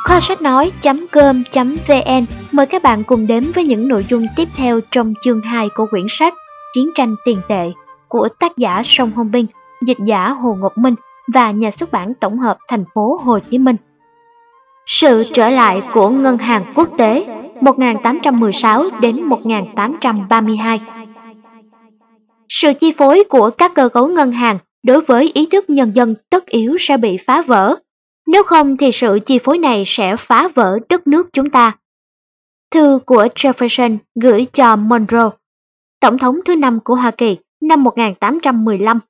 Kho sách nói.com.vn mời các bạn cùng đến với những nội dung tiếp theo trong chương 2 của quyển sách Chiến tranh tiền tệ của tác giả Song Hong Binh, dịch giả Hồ Ngọc Minh và nhà xuất bản tổng hợp thành phố Hồ Chí Minh. Sự trở lại của ngân hàng quốc tế 1816 đến 1832. Sự chi phối của các cơ cấu ngân hàng đối với ý thức nhân dân tất yếu sẽ bị phá vỡ. Nếu không thì sự chi phối này sẽ phá vỡ đất nước chúng ta. Thư của Jefferson gửi cho Monroe, Tổng thống thứ 5 của Hoa Kỳ năm 1815.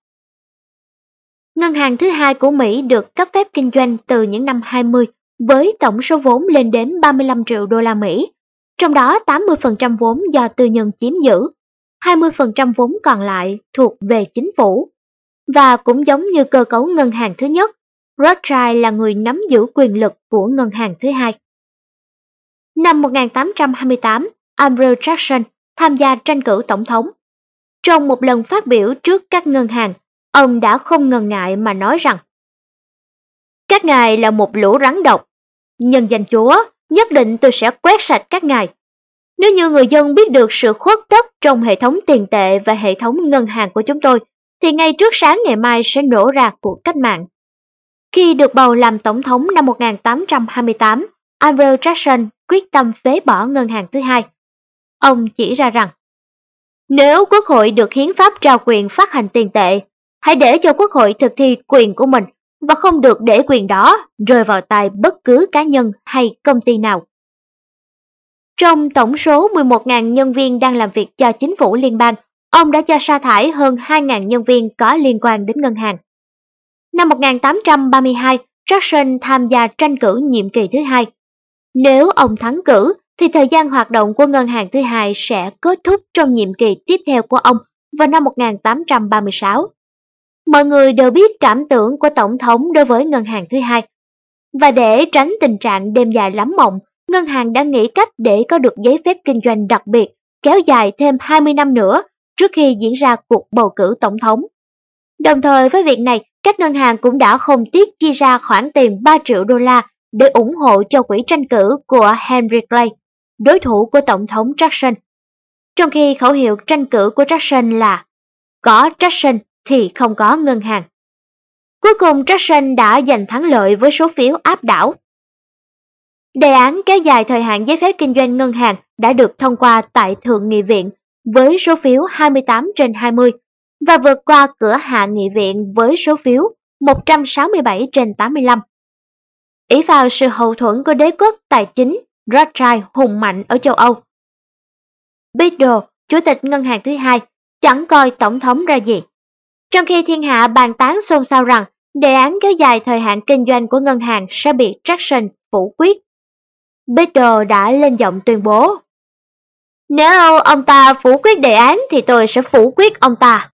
Ngân hàng thứ hai của Mỹ được cấp phép kinh doanh từ những năm 20 với tổng số vốn lên đến 35 triệu đô la Mỹ, trong đó 80% vốn do tư nhân chiếm giữ, 20% vốn còn lại thuộc về chính phủ. Và cũng giống như cơ cấu ngân hàng thứ nhất, Rothschild là người nắm giữ quyền lực của ngân hàng thứ hai. Năm 1828, Andrew Jackson tham gia tranh cử tổng thống. Trong một lần phát biểu trước các ngân hàng, ông đã không ngần ngại mà nói rằng: "Các ngài là một lũ rắn độc. Nhân danh Chúa, nhất định tôi sẽ quét sạch các ngài. Nếu như người dân biết được sự khuất tất trong hệ thống tiền tệ và hệ thống ngân hàng của chúng tôi, thì ngay trước sáng ngày mai sẽ nổ ra cuộc cách mạng." Khi được bầu làm tổng thống năm 1828, Andrew Jackson quyết tâm phế bỏ ngân hàng thứ hai. Ông chỉ ra rằng, nếu Quốc hội được hiến pháp trao quyền phát hành tiền tệ, hãy để cho Quốc hội thực thi quyền của mình và không được để quyền đó rơi vào tay bất cứ cá nhân hay công ty nào. Trong tổng số 11.000 nhân viên đang làm việc cho chính phủ liên bang, ông đã cho sa thải hơn 2.000 nhân viên có liên quan đến ngân hàng. Năm 1832, Jackson tham gia tranh cử nhiệm kỳ thứ hai. Nếu ông thắng cử, thì thời gian hoạt động của ngân hàng thứ hai sẽ kết thúc trong nhiệm kỳ tiếp theo của ông vào năm 1836. Mọi người đều biết cảm tưởng của Tổng thống đối với ngân hàng thứ hai. Và để tránh tình trạng đêm dài lắm mộng, ngân hàng đã nghĩ cách để có được giấy phép kinh doanh đặc biệt, kéo dài thêm 20 năm nữa trước khi diễn ra cuộc bầu cử tổng thống. Đồng thời với việc này, các ngân hàng cũng đã không tiếc chi ra khoản tiền 3 triệu đô la để ủng hộ cho quỹ tranh cử của Henry Clay, đối thủ của Tổng thống Jackson. Trong khi khẩu hiệu tranh cử của Jackson là "Có Jackson thì không có ngân hàng." Cuối cùng Jackson đã giành thắng lợi với số phiếu áp đảo. Đề án kéo dài thời hạn giấy phép kinh doanh ngân hàng đã được thông qua tại Thượng nghị viện với số phiếu 28/20 và vượt qua cửa Hạ nghị viện với số phiếu 167/85. Ỷ vào sự hậu thuẫn của đế quốc tài chính Rothschild hùng mạnh ở châu Âu, Biddle, chủ tịch ngân hàng thứ hai, chẳng coi tổng thống ra gì. Trong khi thiên hạ bàn tán xôn xao rằng đề án kéo dài thời hạn kinh doanh của ngân hàng sẽ bị Jackson phủ quyết, Biddle đã lên giọng tuyên bố: "Nếu ông ta phủ quyết đề án thì tôi sẽ phủ quyết ông ta."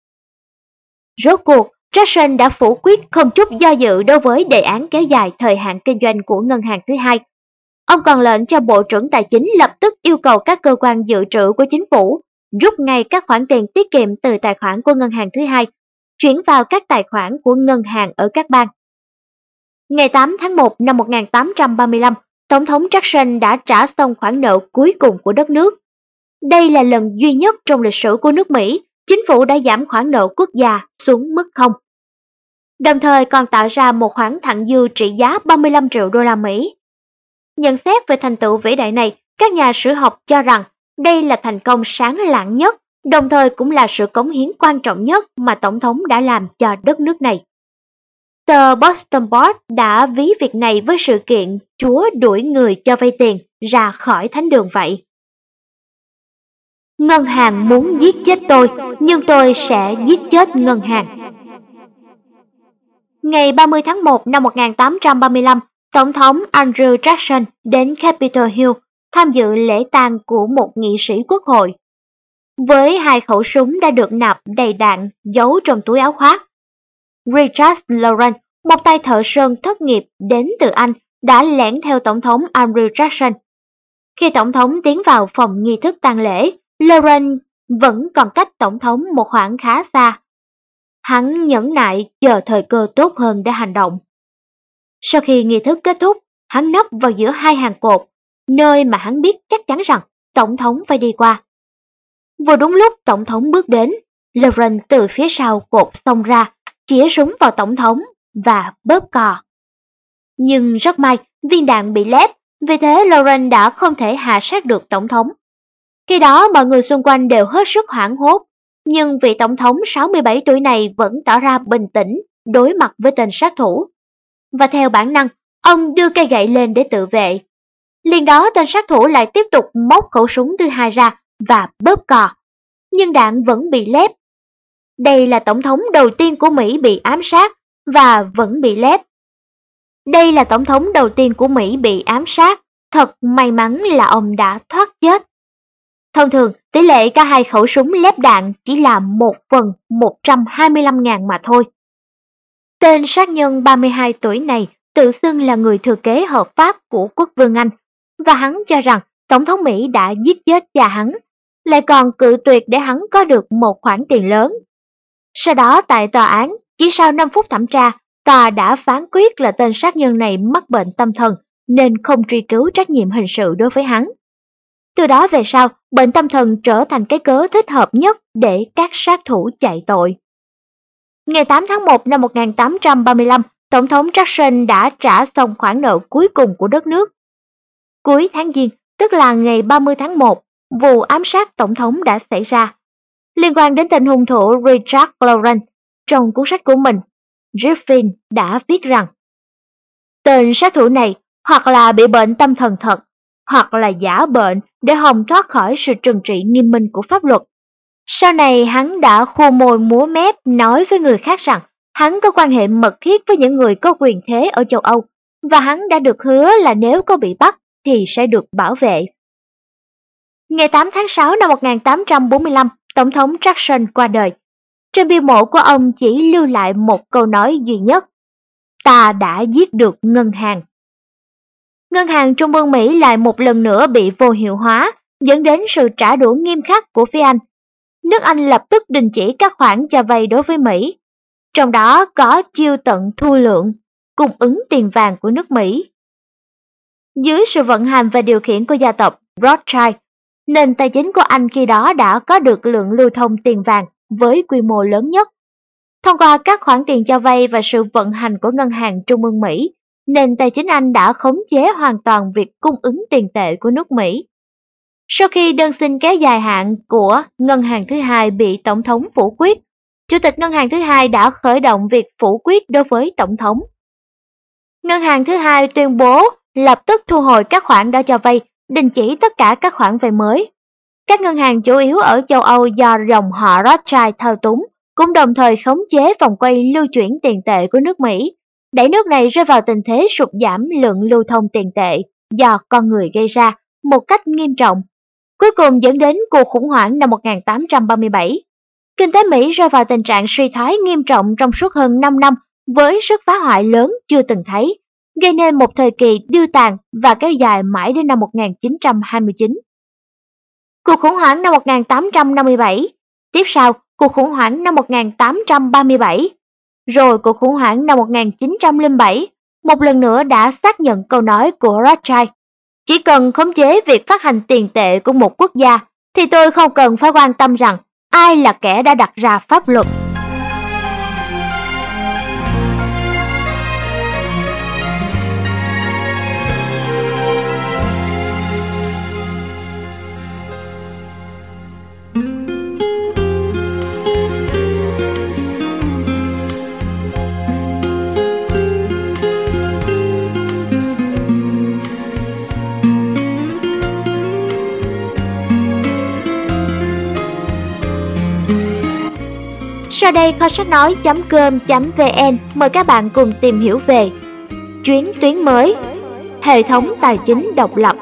Rốt cuộc, Jackson đã phủ quyết không chút do dự đối với đề án kéo dài thời hạn kinh doanh của ngân hàng thứ hai. Ông còn lệnh cho Bộ trưởng Tài chính lập tức yêu cầu các cơ quan dự trữ của chính phủ rút ngay các khoản tiền tiết kiệm từ tài khoản của ngân hàng thứ hai, chuyển vào các tài khoản của ngân hàng ở các bang. Ngày 8 tháng 1 năm 1835, Tổng thống Jackson đã trả xong khoản nợ cuối cùng của đất nước. Đây là lần duy nhất trong lịch sử của nước Mỹ, chính phủ đã giảm khoản nợ quốc gia xuống mức 0. Đồng thời còn tạo ra một khoản thặng dư trị giá 35 triệu đô la Mỹ. Nhận xét về thành tựu vĩ đại này, các nhà sử học cho rằng đây là thành công sáng lạng nhất, đồng thời cũng là sự cống hiến quan trọng nhất mà Tổng thống đã làm cho đất nước này. Tờ Boston Post đã ví việc này với sự kiện Chúa đuổi người cho vay tiền ra khỏi thánh đường vậy. Ngân hàng muốn giết chết tôi, nhưng tôi sẽ giết chết ngân hàng. Ngày 30 tháng 1 năm 1835, Tổng thống Andrew Jackson đến Capitol Hill tham dự lễ tang của một nghị sĩ quốc hội. Với 2 khẩu súng đã được nạp đầy đạn giấu trong túi áo khoác. Richard Lawrence, một tay thợ sơn thất nghiệp đến từ Anh, đã lẻn theo Tổng thống Andrew Jackson. Khi Tổng thống tiến vào phòng nghi thức tang lễ, Lawrence vẫn còn cách Tổng thống một khoảng khá xa. Hắn nhẫn nại chờ thời cơ tốt hơn để hành động. Sau khi nghi thức kết thúc, hắn nấp vào giữa hai hàng cột, nơi mà hắn biết chắc chắn rằng Tổng thống phải đi qua. Vừa đúng lúc Tổng thống bước đến, Lauren từ phía sau cột xông ra, chĩa súng vào Tổng thống và bóp cò. Nhưng rất may, viên đạn bị lép, vì thế Lauren đã không thể hạ sát được Tổng thống. Khi đó mọi người xung quanh đều hết sức hoảng hốt, nhưng vị Tổng thống 67 tuổi này vẫn tỏ ra bình tĩnh đối mặt với tên sát thủ. Và theo bản năng, ông đưa cây gậy lên để tự vệ. Liền đó tên sát thủ lại tiếp tục móc khẩu súng thứ hai ra và bóp cò, nhưng đạn vẫn bị lép. Đây là Tổng thống đầu tiên của Mỹ bị ám sát và vẫn bị lép. Đây là Tổng thống đầu tiên của Mỹ bị ám sát, thật may mắn là ông đã thoát chết. Thông thường, tỷ lệ cả hai khẩu súng lép đạn chỉ là 1/125.000 mà thôi. Tên sát nhân 32 tuổi này tự xưng là người thừa kế hợp pháp của quốc vương Anh, và hắn cho rằng Tổng thống Mỹ đã giết chết cha hắn, lại còn cự tuyệt để hắn có được một khoản tiền lớn. Sau đó tại tòa án, chỉ sau 5 phút thẩm tra, tòa đã phán quyết là tên sát nhân này mắc bệnh tâm thần nên không truy cứu trách nhiệm hình sự đối với hắn. Từ đó về sau, bệnh tâm thần trở thành cái cớ thích hợp nhất để các sát thủ chạy tội. Ngày 8 tháng 1 năm 1835, Tổng thống Jackson đã trả xong khoản nợ cuối cùng của đất nước. Cuối tháng Giêng, tức là ngày 30 tháng 1, vụ ám sát Tổng thống đã xảy ra. Liên quan đến tên hung thủ Richard Lauren, trong cuốn sách của mình, Griffin đã viết rằng tên sát thủ này hoặc là bị bệnh tâm thần thật, hoặc là giả bệnh để hòng thoát khỏi sự trừng trị nghiêm minh của pháp luật. Sau này hắn đã khô môi múa mép nói với người khác rằng hắn có quan hệ mật thiết với những người có quyền thế ở châu Âu, và hắn đã được hứa là nếu có bị bắt thì sẽ được bảo vệ. Ngày 8 tháng 6 năm 1845, Tổng thống Jackson qua đời. Trên bia mộ của ông chỉ lưu lại một câu nói duy nhất: "Ta đã giết được ngân hàng." Ngân hàng Trung ương Mỹ lại một lần nữa bị vô hiệu hóa, dẫn đến sự trả đũa nghiêm khắc của phía Anh. Nước Anh lập tức đình chỉ các khoản cho vay đối với Mỹ, trong đó có chiêu tận thu lượng, cung ứng tiền vàng của nước Mỹ. Dưới sự vận hành và điều khiển của gia tộc Rothschild, nền tài chính của Anh khi đó đã có được lượng lưu thông tiền vàng với quy mô lớn nhất. Thông qua các khoản tiền cho vay và sự vận hành của Ngân hàng Trung ương Mỹ, nền tài chính Anh đã khống chế hoàn toàn việc cung ứng tiền tệ của nước Mỹ. Sau khi đơn xin kéo dài hạn của Ngân hàng thứ hai bị Tổng thống phủ quyết, Chủ tịch Ngân hàng thứ hai đã khởi động việc phủ quyết đối với Tổng thống. Ngân hàng thứ hai tuyên bố lập tức thu hồi các khoản đã cho vay, đình chỉ tất cả các khoản vay mới. Các ngân hàng chủ yếu ở châu Âu do dòng họ Rothschild thao túng cũng đồng thời khống chế vòng quay lưu chuyển tiền tệ của nước Mỹ, đẩy nước này rơi vào tình thế sụt giảm lượng lưu thông tiền tệ do con người gây ra một cách nghiêm trọng, cuối cùng dẫn đến cuộc khủng hoảng năm 1837. Kinh tế Mỹ rơi vào tình trạng suy thoái nghiêm trọng trong suốt hơn 5 năm với sức phá hoại lớn chưa từng thấy, gây nên một thời kỳ điêu tàn và kéo dài mãi đến năm 1929. Cuộc khủng hoảng năm 1857, tiếp sau cuộc khủng hoảng năm 1837, rồi cuộc khủng hoảng năm 1907, một lần nữa đã xác nhận câu nói của Rothschild: chỉ cần khống chế việc phát hành tiền tệ của một quốc gia, thì tôi không cần phải quan tâm rằng ai là kẻ đã đặt ra pháp luật. Sau đây kho sách nói.com.vn mời các bạn cùng tìm hiểu về chuyến tuyến mới, hệ thống tài chính độc lập.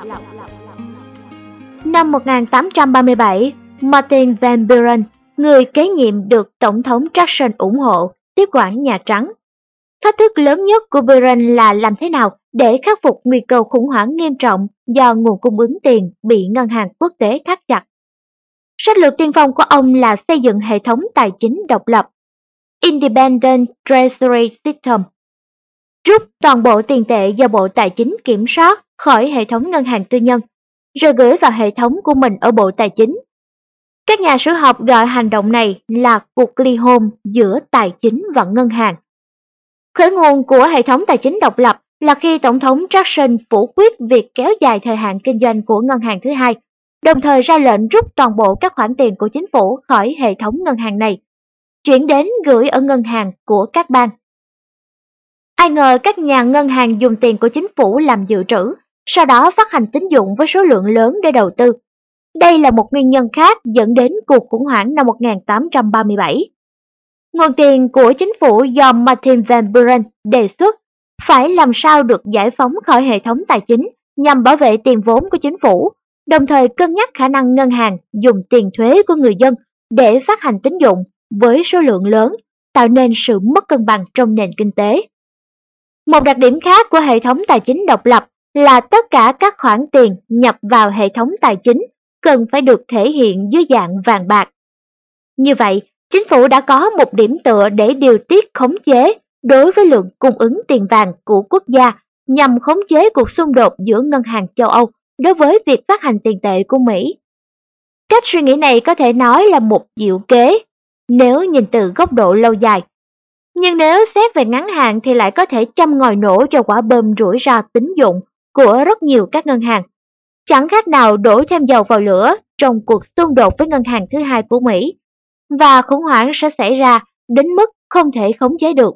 Năm 1837, Martin Van Buren, người kế nhiệm được Tổng thống Jackson ủng hộ, tiếp quản Nhà Trắng. Thách thức lớn nhất của Buren là làm thế nào để khắc phục nguy cơ khủng hoảng nghiêm trọng do nguồn cung ứng tiền bị ngân hàng quốc tế thắt chặt. Sách lược tiên phong của ông là xây dựng hệ thống tài chính độc lập, Independent Treasury System. rút toàn bộ tiền tệ do Bộ Tài chính kiểm soát khỏi hệ thống ngân hàng tư nhân, rồi gửi vào hệ thống của mình ở Bộ Tài chính. Các nhà sử học gọi hành động này là cuộc ly hôn giữa tài chính và ngân hàng. Khởi nguồn của hệ thống tài chính độc lập là khi Tổng thống Jackson phủ quyết việc kéo dài thời hạn kinh doanh của ngân hàng thứ hai, đồng thời ra lệnh rút toàn bộ các khoản tiền của chính phủ khỏi hệ thống ngân hàng này, chuyển đến gửi ở ngân hàng của các bang. Ai ngờ các nhà ngân hàng dùng tiền của chính phủ làm dự trữ, sau đó phát hành tín dụng với số lượng lớn để đầu tư. Đây là một nguyên nhân khác dẫn đến cuộc khủng hoảng năm 1837. Nguồn tiền của chính phủ do Martin Van Buren đề xuất phải làm sao được giải phóng khỏi hệ thống tài chính nhằm bảo vệ tiền vốn của chính phủ, đồng thời cân nhắc khả năng ngân hàng dùng tiền thuế của người dân để phát hành tín dụng với số lượng lớn, tạo nên sự mất cân bằng trong nền kinh tế. Một đặc điểm khác của hệ thống tài chính độc lập là tất cả các khoản tiền nhập vào hệ thống tài chính cần phải được thể hiện dưới dạng vàng bạc. Như vậy, chính phủ đã có một điểm tựa để điều tiết khống chế đối với lượng cung ứng tiền vàng của quốc gia nhằm khống chế cuộc xung đột giữa ngân hàng châu Âu đối với việc phát hành tiền tệ của Mỹ. Cách suy nghĩ này có thể nói là một diệu kế nếu nhìn từ góc độ lâu dài. Nhưng nếu xét về ngắn hạn thì lại có thể châm ngòi nổ cho quả bom rủi ro tín dụng của rất nhiều các ngân hàng. Chẳng khác nào đổ thêm dầu vào lửa trong cuộc xung đột với ngân hàng thứ hai của Mỹ, và khủng hoảng sẽ xảy ra đến mức không thể khống chế được.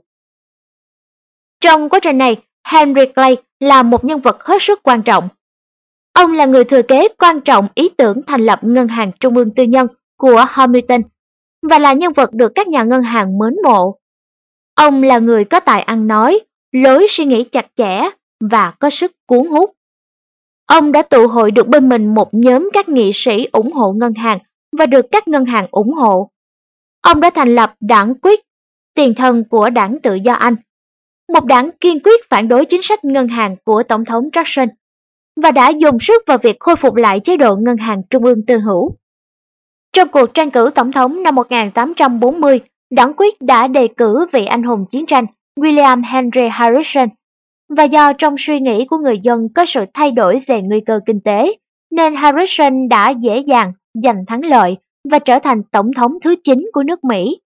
Trong quá trình này, Henry Clay là một nhân vật hết sức quan trọng. Ông là người thừa kế quan trọng ý tưởng thành lập ngân hàng trung ương tư nhân của Hamilton và là nhân vật được các nhà ngân hàng mến mộ. Ông là người có tài ăn nói, lối suy nghĩ chặt chẽ và có sức cuốn hút. Ông đã tụ hội được bên mình một nhóm các nghị sĩ ủng hộ ngân hàng và được các ngân hàng ủng hộ. Ông đã thành lập đảng Whig, tiền thân của đảng Tự do Anh, một đảng kiên quyết phản đối chính sách ngân hàng của Tổng thống Jackson, và đã dùng sức vào việc khôi phục lại chế độ ngân hàng trung ương tư hữu. Trong cuộc tranh cử tổng thống năm 1840, đảng Whig đã đề cử vị anh hùng chiến tranh William Henry Harrison, và do trong suy nghĩ của người dân có sự thay đổi về nguy cơ kinh tế, nên Harrison đã dễ dàng giành thắng lợi và trở thành tổng thống thứ 9 của nước Mỹ.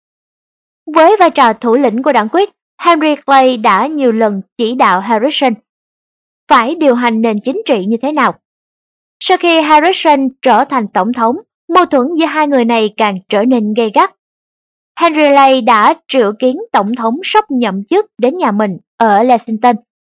Với vai trò thủ lĩnh của đảng Whig, Henry Clay đã nhiều lần chỉ đạo Harrison phải điều hành nền chính trị như thế nào. Sau khi Harrison trở thành tổng thống, mâu thuẫn giữa hai người này càng trở nên gay gắt. Henry Clay đã triệu kiến tổng thống sắp nhậm chức đến nhà mình ở Lexington.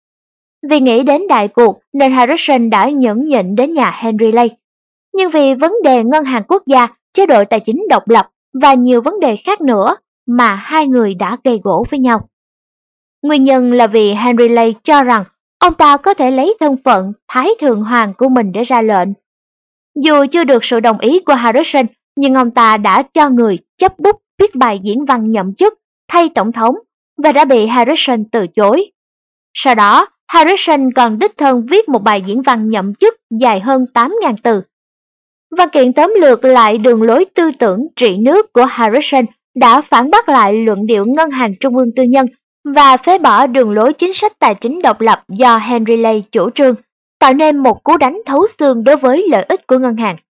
Vì nghĩ đến đại cuộc nên Harrison đã nhẫn nhịn đến nhà Henry Clay. Nhưng vì vấn đề ngân hàng quốc gia, chế độ tài chính độc lập và nhiều vấn đề khác nữa mà hai người đã gây gổ với nhau. Nguyên nhân là vì Henry Clay cho rằng ông ta có thể lấy thân phận Thái Thượng Hoàng của mình để ra lệnh. Dù chưa được sự đồng ý của Harrison, nhưng ông ta đã cho người chấp bút viết bài diễn văn nhậm chức thay tổng thống và đã bị Harrison từ chối. Sau đó, Harrison còn đích thân viết một bài diễn văn nhậm chức dài hơn 8.000 từ. Văn kiện tóm lược lại đường lối tư tưởng trị nước của Harrison đã phản bác lại luận điệu ngân hàng trung ương tư nhân và phế bỏ đường lối chính sách tài chính độc lập do Henry Clay chủ trương, tạo nên một cú đánh thấu xương đối với lợi ích của ngân hàng.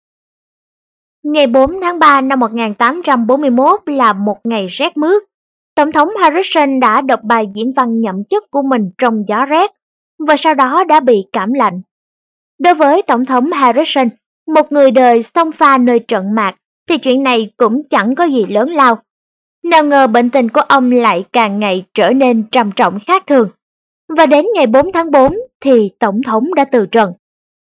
Ngày 4 tháng 3 năm 1841 là một ngày rét mướt. Tổng thống Harrison đã đọc bài diễn văn nhậm chức của mình trong gió rét và sau đó đã bị cảm lạnh. Đối với Tổng thống Harrison, một người đời xông pha nơi trận mạc, thì chuyện này cũng chẳng có gì lớn lao. Nào ngờ bệnh tình của ông lại càng ngày trở nên trầm trọng khác thường. Và đến ngày 4 tháng 4 thì Tổng thống đã từ trần.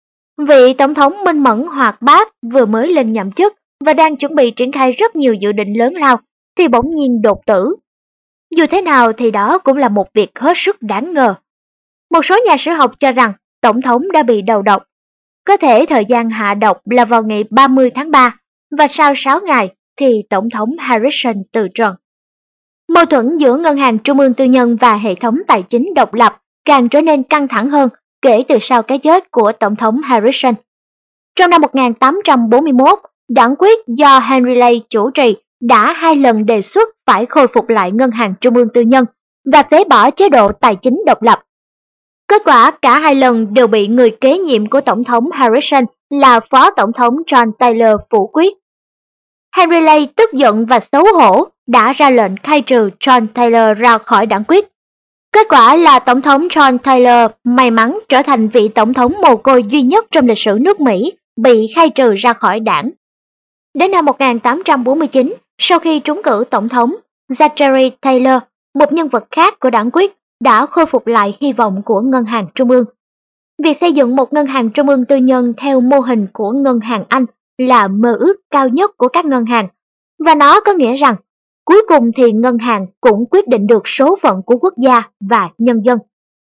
Vị Tổng thống minh mẫn hoạt bát vừa mới lên nhậm chức và đang chuẩn bị triển khai rất nhiều dự định lớn lao thì bỗng nhiên đột tử. Dù thế nào thì đó cũng là một việc hết sức đáng ngờ. Một số nhà sử học cho rằng Tổng thống đã bị đầu độc. Có thể thời gian hạ độc là vào ngày 30 tháng 3 và sau 6 ngày thì Tổng thống Harrison từ trần. Mâu thuẫn giữa ngân hàng trung ương tư nhân và hệ thống tài chính độc lập càng trở nên căng thẳng hơn kể từ sau cái chết của Tổng thống Harrison. Trong năm 1841, đảng Whig do Henry Clay chủ trì đã 2 lần đề xuất phải khôi phục lại ngân hàng trung ương tư nhân và phế bỏ chế độ tài chính độc lập. Kết quả cả hai lần đều bị người kế nhiệm của Tổng thống Harrison là Phó Tổng thống John Taylor phủ quyết. Henry Clay tức giận và xấu hổ đã ra lệnh khai trừ John Taylor ra khỏi đảng quyết. Kết quả là Tổng thống John Taylor may mắn trở thành vị tổng thống mồ côi duy nhất trong lịch sử nước Mỹ bị khai trừ ra khỏi đảng. Đến năm 1849, sau khi trúng cử tổng thống, Zachary Taylor, một nhân vật khác của đảng quyết, đã khôi phục lại hy vọng của Ngân hàng Trung ương. Việc xây dựng một ngân hàng trung ương tư nhân theo mô hình của Ngân hàng Anh là mơ ước cao nhất của các ngân hàng, và nó có nghĩa rằng cuối cùng thì ngân hàng cũng quyết định được số phận của quốc gia và nhân dân.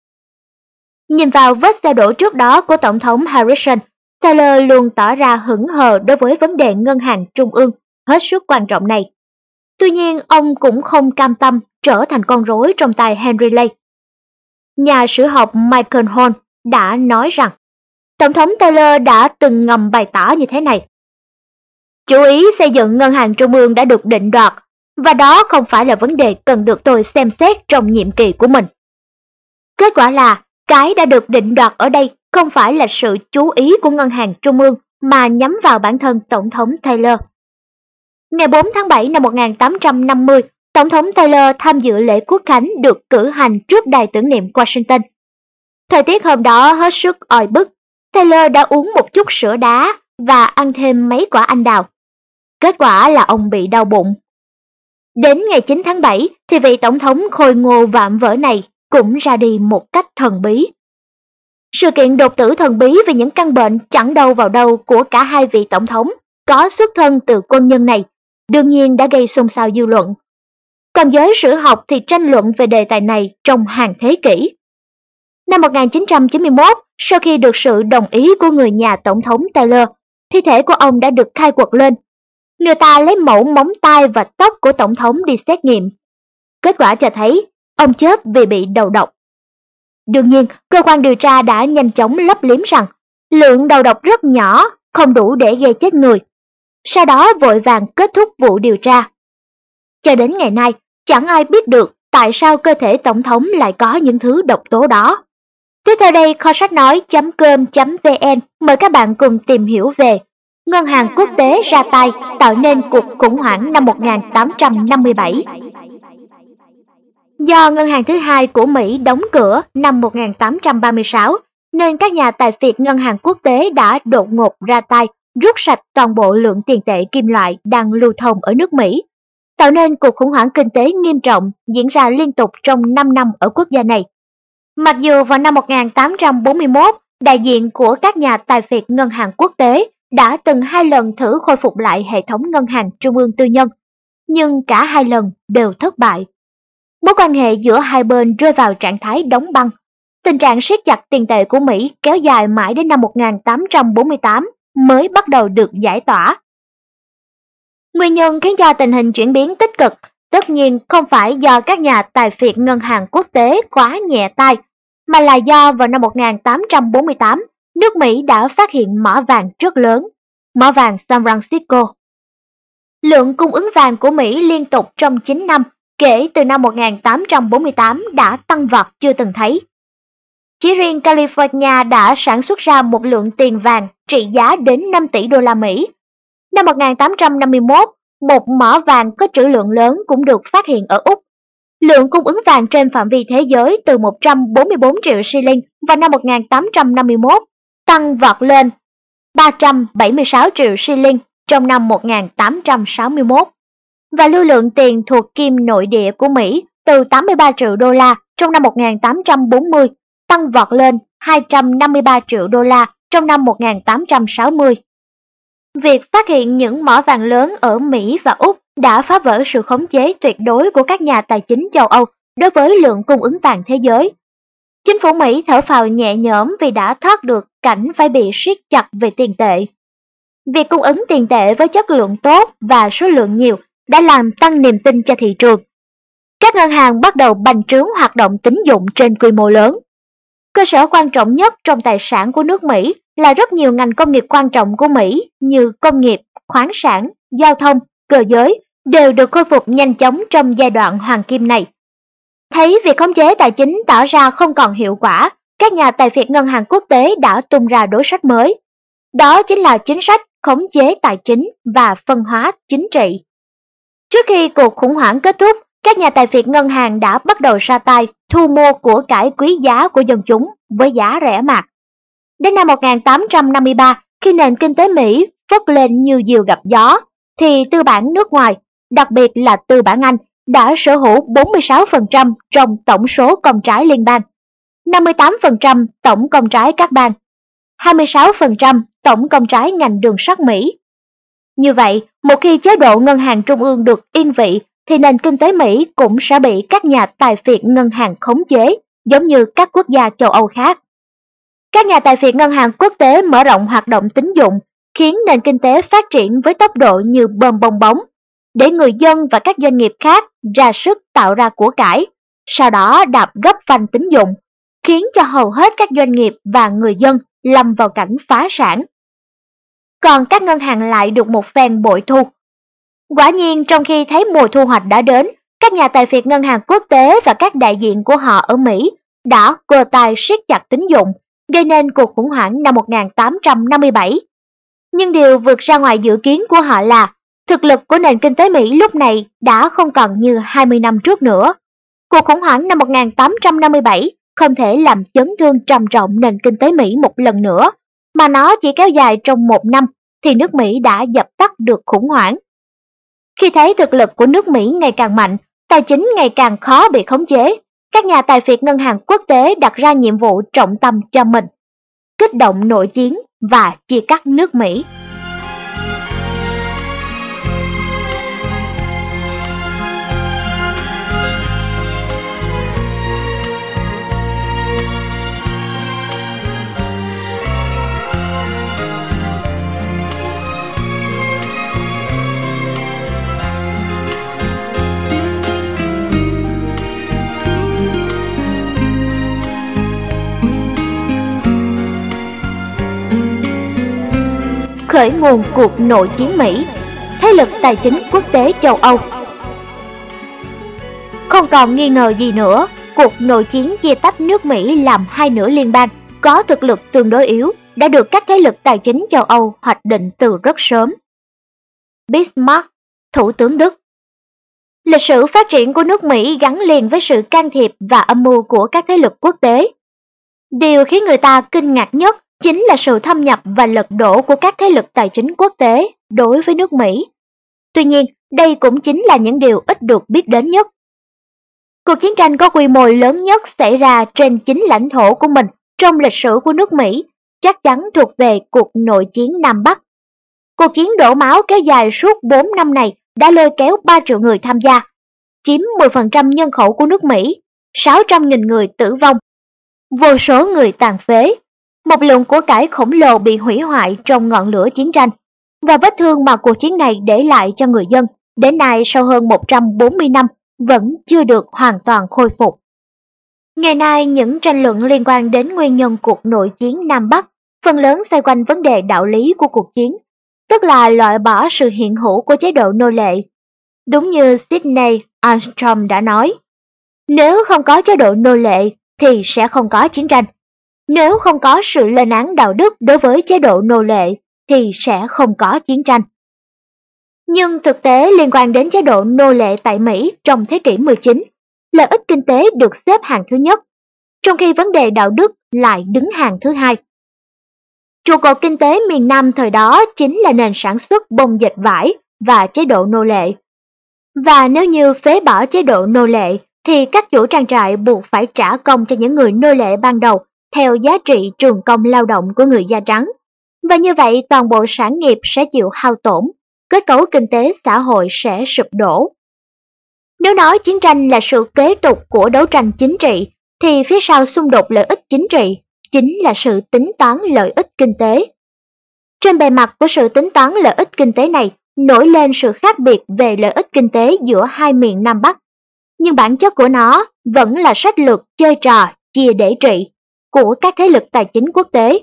Nhìn vào vết xe đổ trước đó của Tổng thống Harrison, Taylor luôn tỏ ra hững hờ đối với vấn đề ngân hàng trung ương hết sức quan trọng này. Tuy nhiên, ông cũng không cam tâm trở thành con rối trong tay Henry Clay. Nhà sử học Michael Horn đã nói rằng Tổng thống Taylor đã từng ngầm bày tỏ như thế này: chủ ý xây dựng ngân hàng trung ương đã được định đoạt, và đó không phải là vấn đề cần được tôi xem xét trong nhiệm kỳ của mình. Kết quả là cái đã được định đoạt ở đây không phải là sự chú ý của ngân hàng trung ương mà nhắm vào bản thân Tổng thống Taylor. Ngày 4 tháng 7 năm 1850, Tổng thống Taylor tham dự lễ quốc khánh được cử hành trước đài tưởng niệm Washington. Thời tiết hôm đó hết sức oi bức, Taylor đã uống một chút sữa đá và ăn thêm mấy quả anh đào. Kết quả là ông bị đau bụng. Đến ngày 9 tháng 7 thì vị tổng thống khôi ngô vạm vỡ này cũng ra đi một cách thần bí. Sự kiện đột tử thần bí về những căn bệnh chẳng đâu vào đâu của cả hai vị tổng thống có xuất thân từ quân nhân này đương nhiên đã gây xôn xao dư luận. Còn giới sử học thì tranh luận về đề tài này trong hàng thế kỷ. Năm 1991, sau khi được sự đồng ý của người nhà Tổng thống Taylor, thi thể của ông đã được khai quật lên. Người ta lấy mẫu móng tay và tóc của Tổng thống đi xét nghiệm. Kết quả cho thấy ông chết vì bị đầu độc. Đương nhiên, cơ quan điều tra đã nhanh chóng lấp liếm rằng lượng đầu độc rất nhỏ, không đủ để gây chết người. Sau đó vội vàng kết thúc vụ điều tra. Cho đến ngày nay, chẳng ai biết được tại sao cơ thể tổng thống lại có những thứ độc tố đó. Tiếp theo đây, kho sách nói.com.vn mời các bạn cùng tìm hiểu về Ngân hàng quốc tế ra tay tạo nên cuộc khủng hoảng năm 1857. Do ngân hàng thứ hai của Mỹ đóng cửa năm 1836, nên các nhà tài phiệt ngân hàng quốc tế đã đột ngột ra tay rút sạch toàn bộ lượng tiền tệ kim loại đang lưu thông ở nước Mỹ, tạo nên cuộc khủng hoảng kinh tế nghiêm trọng diễn ra liên tục trong 5 năm ở quốc gia này. Mặc dù vào năm 1841, đại diện của các nhà tài phiệt ngân hàng quốc tế đã từng 2 lần thử khôi phục lại hệ thống ngân hàng trung ương tư nhân, nhưng cả 2 lần đều thất bại. Mối quan hệ giữa hai bên rơi vào trạng thái đóng băng. Tình trạng siết chặt tiền tệ của Mỹ kéo dài mãi đến năm 1848 mới bắt đầu được giải tỏa. Nguyên nhân khiến cho tình hình chuyển biến tích cực tất nhiên không phải do các nhà tài phiệt ngân hàng quốc tế quá nhẹ tay, mà là do vào năm 1848, nước Mỹ đã phát hiện mỏ vàng rất lớn, mỏ vàng San Francisco. Lượng cung ứng vàng của Mỹ liên tục trong 9 năm kể từ năm 1848 đã tăng vọt chưa từng thấy. Chỉ riêng California đã sản xuất ra một lượng tiền vàng trị giá đến 5 tỷ đô la Mỹ. Năm 1851, một mỏ vàng có trữ lượng lớn cũng được phát hiện ở Úc. Lượng cung ứng vàng trên phạm vi thế giới từ 144 triệu xi linh vào năm 1851 tăng vọt lên 376 triệu xi linh trong năm 1861. Và lưu lượng tiền thuộc kim nội địa của Mỹ từ 83 triệu đô la trong năm 1840 tăng vọt lên 253 triệu đô la trong năm 1860. Việc phát hiện những mỏ vàng lớn ở Mỹ và Úc đã phá vỡ sự khống chế tuyệt đối của các nhà tài chính châu Âu đối với lượng cung ứng vàng thế giới. Chính phủ Mỹ thở phào nhẹ nhõm vì đã thoát được cảnh phải bị siết chặt về tiền tệ. Việc cung ứng tiền tệ với chất lượng tốt và số lượng nhiều đã làm tăng niềm tin cho thị trường. Các ngân hàng bắt đầu bành trướng hoạt động tín dụng trên quy mô lớn. Cơ sở quan trọng nhất trong tài sản của nước Mỹ là rất nhiều ngành công nghiệp quan trọng của Mỹ như công nghiệp, khoáng sản, giao thông, cơ giới đều được khôi phục nhanh chóng trong giai đoạn hoàng kim này. Thấy việc khống chế tài chính tỏ ra không còn hiệu quả, các nhà tài phiệt ngân hàng quốc tế đã tung ra đối sách mới. Đó chính là chính sách khống chế tài chính và phân hóa chính trị. Trước khi cuộc khủng hoảng kết thúc, các nhà tài phiệt ngân hàng đã bắt đầu ra tay thu mua của cải quý giá của dân chúng với giá rẻ mạt. Đến năm 1853, khi nền kinh tế Mỹ phất lên như diều gặp gió, thì tư bản nước ngoài, đặc biệt là tư bản Anh, đã sở hữu 46% trong tổng số công trái liên bang, 58% tổng công trái các bang, 26% tổng công trái ngành đường sắt Mỹ. Như vậy, một khi chế độ ngân hàng trung ương được yên vị, thì nền kinh tế Mỹ cũng sẽ bị các nhà tài phiệt ngân hàng khống chế, giống như các quốc gia châu Âu khác. Các nhà tài phiệt ngân hàng quốc tế mở rộng hoạt động tín dụng, khiến nền kinh tế phát triển với tốc độ như bơm bong bóng, để người dân và các doanh nghiệp khác ra sức tạo ra của cải, sau đó đạp gấp phanh tín dụng, khiến cho hầu hết các doanh nghiệp và người dân lâm vào cảnh phá sản. Còn các ngân hàng lại được một phen bội thu. Quả nhiên, trong khi thấy mùa thu hoạch đã đến, các nhà tài phiệt ngân hàng quốc tế và các đại diện của họ ở Mỹ đã cua tay siết chặt tín dụng, gây nên cuộc khủng hoảng năm 1857. Nhưng điều vượt ra ngoài dự kiến của họ là thực lực của nền kinh tế Mỹ lúc này đã không còn như 20 năm trước nữa. Cuộc khủng hoảng năm 1857 không thể làm chấn thương trầm trọng nền kinh tế Mỹ một lần nữa, mà nó chỉ kéo dài trong 1 năm thì nước Mỹ đã dập tắt được khủng hoảng. Khi thấy thực lực của nước Mỹ ngày càng mạnh, tài chính ngày càng khó bị khống chế, các nhà tài phiệt ngân hàng quốc tế đặt ra nhiệm vụ trọng tâm cho mình: kích động nội chiến và chia cắt nước Mỹ. Khởi nguồn cuộc nội chiến Mỹ, thế lực tài chính quốc tế châu Âu. Không còn nghi ngờ gì nữa, cuộc nội chiến chia tách nước Mỹ làm hai nửa liên bang có thực lực tương đối yếu đã được các thế lực tài chính châu Âu hoạch định từ rất sớm. Bismarck, Thủ tướng Đức. Lịch sử phát triển của nước Mỹ gắn liền với sự can thiệp và âm mưu của các thế lực quốc tế. Điều khiến người ta kinh ngạc nhất chính là sự thâm nhập và lật đổ của các thế lực tài chính quốc tế đối với nước Mỹ. Tuy nhiên, đây cũng chính là những điều ít được biết đến nhất. Cuộc chiến tranh có quy mô lớn nhất xảy ra trên chính lãnh thổ của mình trong lịch sử của nước Mỹ chắc chắn thuộc về cuộc nội chiến Nam Bắc. Cuộc chiến đổ máu kéo dài suốt 4 năm này đã lôi kéo 3 triệu người tham gia, chiếm 10% nhân khẩu của nước Mỹ, 600.000 người tử vong, vô số người tàn phế, một lượng của cải khổng lồ bị hủy hoại trong ngọn lửa chiến tranh, và vết thương mà cuộc chiến này để lại cho người dân, đến nay sau hơn 140 năm vẫn chưa được hoàn toàn khôi phục. Ngày nay, những tranh luận liên quan đến nguyên nhân cuộc nội chiến Nam Bắc phần lớn xoay quanh vấn đề đạo lý của cuộc chiến, tức là loại bỏ sự hiện hữu của chế độ nô lệ. Đúng như Sidney Armstrong đã nói, nếu không có chế độ nô lệ thì sẽ không có chiến tranh. Nếu không có sự lên án đạo đức đối với chế độ nô lệ thì sẽ không có chiến tranh. Nhưng thực tế liên quan đến chế độ nô lệ tại Mỹ trong thế kỷ 19, lợi ích kinh tế được xếp hàng thứ nhất, trong khi vấn đề đạo đức lại đứng hàng thứ hai. Trụ cột kinh tế miền Nam thời đó chính là nền sản xuất bông dệt vải và chế độ nô lệ. Và nếu như phế bỏ chế độ nô lệ, thì các chủ trang trại buộc phải trả công cho những người nô lệ ban đầu theo giá trị trường công lao động của người da trắng. Và như vậy toàn bộ sản nghiệp sẽ chịu hao tổn, kết cấu kinh tế xã hội sẽ sụp đổ. Nếu nói chiến tranh là sự kế tục của đấu tranh chính trị, thì phía sau xung đột lợi ích chính trị chính là sự tính toán lợi ích kinh tế. Trên bề mặt của sự tính toán lợi ích kinh tế này nổi lên sự khác biệt về lợi ích kinh tế giữa hai miền Nam Bắc, nhưng bản chất của nó vẫn là sách lược chơi trò chia để trị của các thế lực tài chính quốc tế.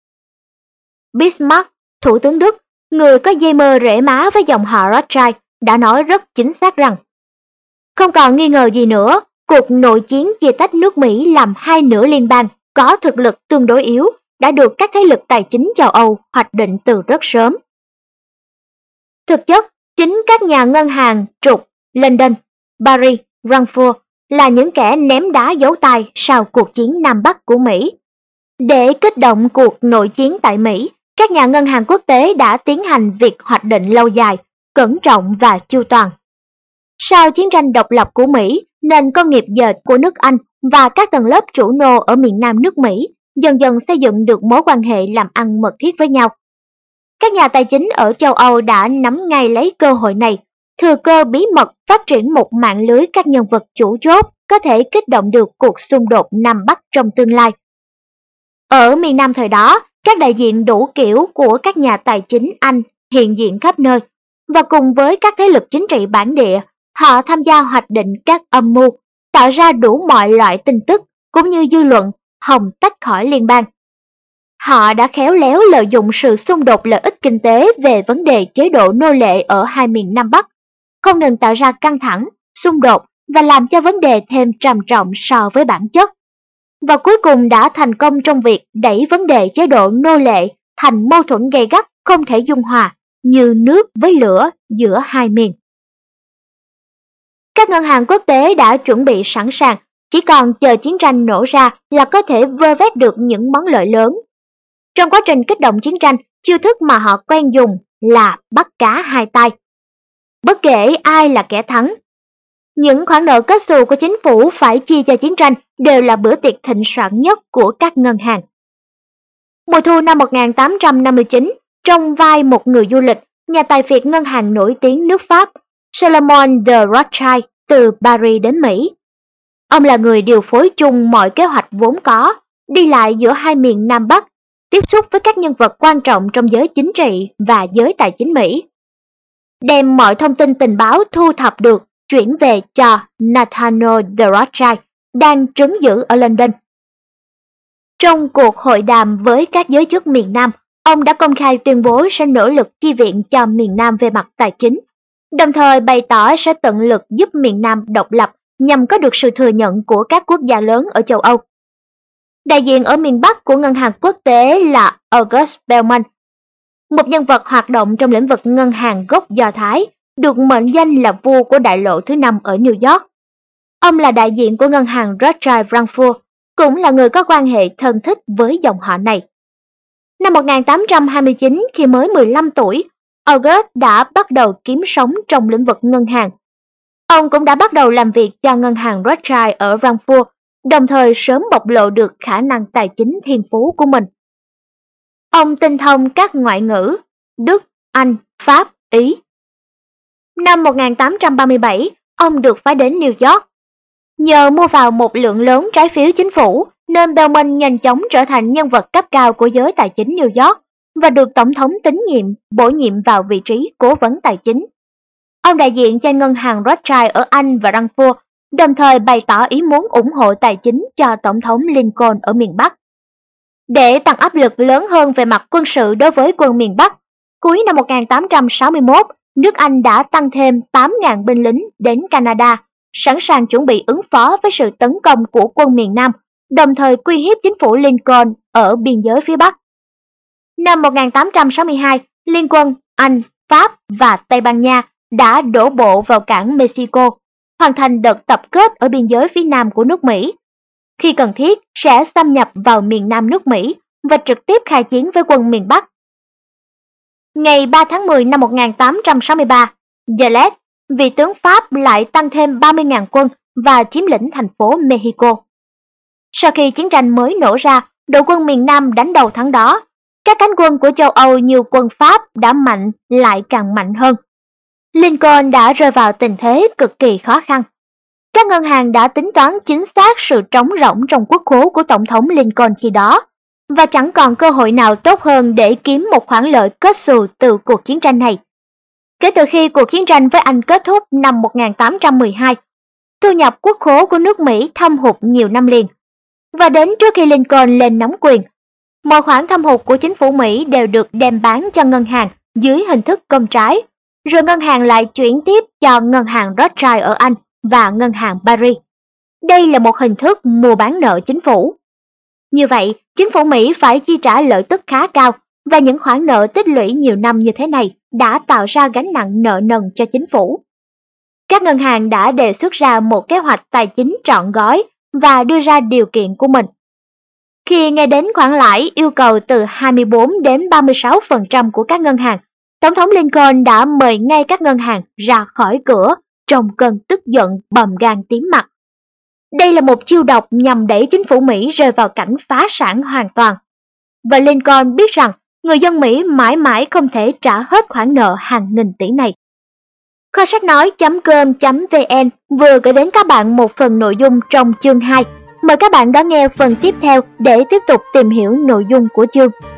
Bismarck, Thủ tướng Đức, người có dây mơ rễ má với dòng họ Rothschild, đã nói rất chính xác rằng không còn nghi ngờ gì nữa, cuộc cuộc nội chiến chia tách nước Mỹ làm hai nửa liên bang có thực lực tương đối yếu đã được các thế lực tài chính châu Âu hoạch định từ rất sớm. Thực chất, chính các nhà ngân hàng trục London, Paris, Frankfurt là những kẻ ném đá giấu tay sau cuộc chiến Nam Bắc của Mỹ. Để kích động cuộc nội chiến tại Mỹ, các nhà ngân hàng quốc tế đã tiến hành việc hoạch định lâu dài, cẩn trọng và chu toàn. Sau chiến tranh độc lập của Mỹ, nền công nghiệp dệt của nước Anh và các tầng lớp chủ nô ở miền Nam nước Mỹ dần dần xây dựng được mối quan hệ làm ăn mật thiết với nhau. Các nhà tài chính ở châu Âu đã nắm ngay lấy cơ hội này, thừa cơ bí mật phát triển một mạng lưới các nhân vật chủ chốt có thể kích động được cuộc xung đột Nam Bắc trong tương lai. Ở miền Nam thời đó, các đại diện đủ kiểu của các nhà tài chính Anh hiện diện khắp nơi, và cùng với các thế lực chính trị bản địa, họ tham gia hoạch định các âm mưu, tạo ra đủ mọi loại tin tức cũng như dư luận hòng tách khỏi liên bang. Họ đã khéo léo lợi dụng sự xung đột lợi ích kinh tế về vấn đề chế độ nô lệ ở hai miền Nam Bắc, không ngừng tạo ra căng thẳng, xung đột và làm cho vấn đề thêm trầm trọng so với bản chất. Và cuối cùng đã thành công trong việc đẩy vấn đề chế độ nô lệ thành mâu thuẫn gay gắt không thể dung hòa như nước với lửa giữa hai miền. Các ngân hàng quốc tế đã chuẩn bị sẵn sàng, chỉ còn chờ chiến tranh nổ ra là có thể vơ vét được những món lợi lớn. Trong quá trình kích động chiến tranh, chiêu thức mà họ quen dùng là bắt cá hai tay. Bất kể ai là kẻ thắng, những khoản nợ kết xù của chính phủ phải chi cho chiến tranh đều là bữa tiệc thịnh soạn nhất của các ngân hàng. Mùa thu năm 1859, trong vai một người du lịch, nhà tài phiệt ngân hàng nổi tiếng nước Pháp Salomon de Rothschild từ Paris đến Mỹ. Ông là người điều phối chung mọi kế hoạch vốn có, đi lại giữa hai miền Nam Bắc, tiếp xúc với các nhân vật quan trọng trong giới chính trị và giới tài chính Mỹ. Đem mọi thông tin tình báo thu thập được chuyển về cho Nathaniel de Rothschild đang trấn giữ ở London. Trong cuộc hội đàm với các giới chức miền Nam, ông đã công khai tuyên bố sẽ nỗ lực chi viện cho miền Nam về mặt tài chính, đồng thời bày tỏ sẽ tận lực giúp miền Nam độc lập nhằm có được sự thừa nhận của các quốc gia lớn ở châu Âu. Đại diện ở miền Bắc của ngân hàng quốc tế là August Bellman, một nhân vật hoạt động trong lĩnh vực ngân hàng gốc Do Thái, được mệnh danh là vua của đại lộ thứ 5 ở New York. Ông là đại diện của ngân hàng Rothschild Frankfurt, cũng là người có quan hệ thân thích với dòng họ này. Năm 1829, khi mới 15 tuổi, August đã bắt đầu kiếm sống trong lĩnh vực ngân hàng. Ông cũng đã bắt đầu làm việc cho ngân hàng Rothschild ở Frankfurt, đồng thời sớm bộc lộ được khả năng tài chính thiên phú của mình. Ông tinh thông các ngoại ngữ Đức, Anh, Pháp, Ý. Năm 1837, ông được phái đến New York. Nhờ mua vào một lượng lớn trái phiếu chính phủ, nên Bellman nhanh chóng trở thành nhân vật cấp cao của giới tài chính New York và được Tổng thống tín nhiệm bổ nhiệm vào vị trí cố vấn tài chính. Ông đại diện cho ngân hàng Rothschild ở Anh và Frankfurt, đồng thời bày tỏ ý muốn ủng hộ tài chính cho Tổng thống Lincoln ở miền Bắc. Để tăng áp lực lớn hơn về mặt quân sự đối với quân miền Bắc, cuối năm 1861, nước Anh đã tăng thêm 8.000 binh lính đến Canada, sẵn sàng chuẩn bị ứng phó với sự tấn công của quân miền Nam, đồng thời uy hiếp chính phủ Lincoln ở biên giới phía Bắc. Năm 1862, liên quân Anh, Pháp và Tây Ban Nha đã đổ bộ vào cảng Mexico, hoàn thành đợt tập kết ở biên giới phía Nam của nước Mỹ. Khi cần thiết, sẽ xâm nhập vào miền Nam nước Mỹ và trực tiếp khai chiến với quân miền Bắc. Ngày 3 tháng 10 năm 1863, Gillette, vị tướng Pháp lại tăng thêm 30.000 quân và chiếm lĩnh thành phố Mexico. Sau khi chiến tranh mới nổ ra, đội quân miền Nam đánh đầu thắng đó, các cánh quân của châu Âu như quân Pháp đã mạnh lại càng mạnh hơn. Lincoln đã rơi vào tình thế cực kỳ khó khăn. Các ngân hàng đã tính toán chính xác sự trống rỗng trong quốc khố của Tổng thống Lincoln khi đó, và chẳng còn cơ hội nào tốt hơn để kiếm một khoản lợi kết xù từ cuộc chiến tranh này. Kể từ khi cuộc chiến tranh với Anh kết thúc năm 1812, thu nhập quốc khố của nước Mỹ thâm hụt nhiều năm liền, và đến trước khi Lincoln lên nắm quyền, mọi khoản thâm hụt của chính phủ Mỹ đều được đem bán cho ngân hàng dưới hình thức công trái, rồi ngân hàng lại chuyển tiếp cho ngân hàng Rothschild ở Anh và ngân hàng Paris. Đây là một hình thức mua bán nợ chính phủ. Như vậy, chính phủ Mỹ phải chi trả lợi tức khá cao, và những khoản nợ tích lũy nhiều năm như thế này đã tạo ra gánh nặng nợ nần cho chính phủ. Các ngân hàng đã đề xuất ra một kế hoạch tài chính trọn gói và đưa ra điều kiện của mình. Khi nghe đến khoản lãi yêu cầu từ 24 đến 36% của các ngân hàng, Tổng thống Lincoln đã mời ngay các ngân hàng ra khỏi cửa trong cơn tức giận bầm gan tím mặt. Đây là một chiêu độc nhằm đẩy chính phủ Mỹ rơi vào cảnh phá sản hoàn toàn. Và Lincoln biết rằng người dân Mỹ mãi mãi không thể trả hết khoản nợ hàng nghìn tỷ này. Kho sách nói.com.vn vừa gửi đến các bạn một phần nội dung trong chương 2. Mời các bạn đón nghe phần tiếp theo để tiếp tục tìm hiểu nội dung của chương.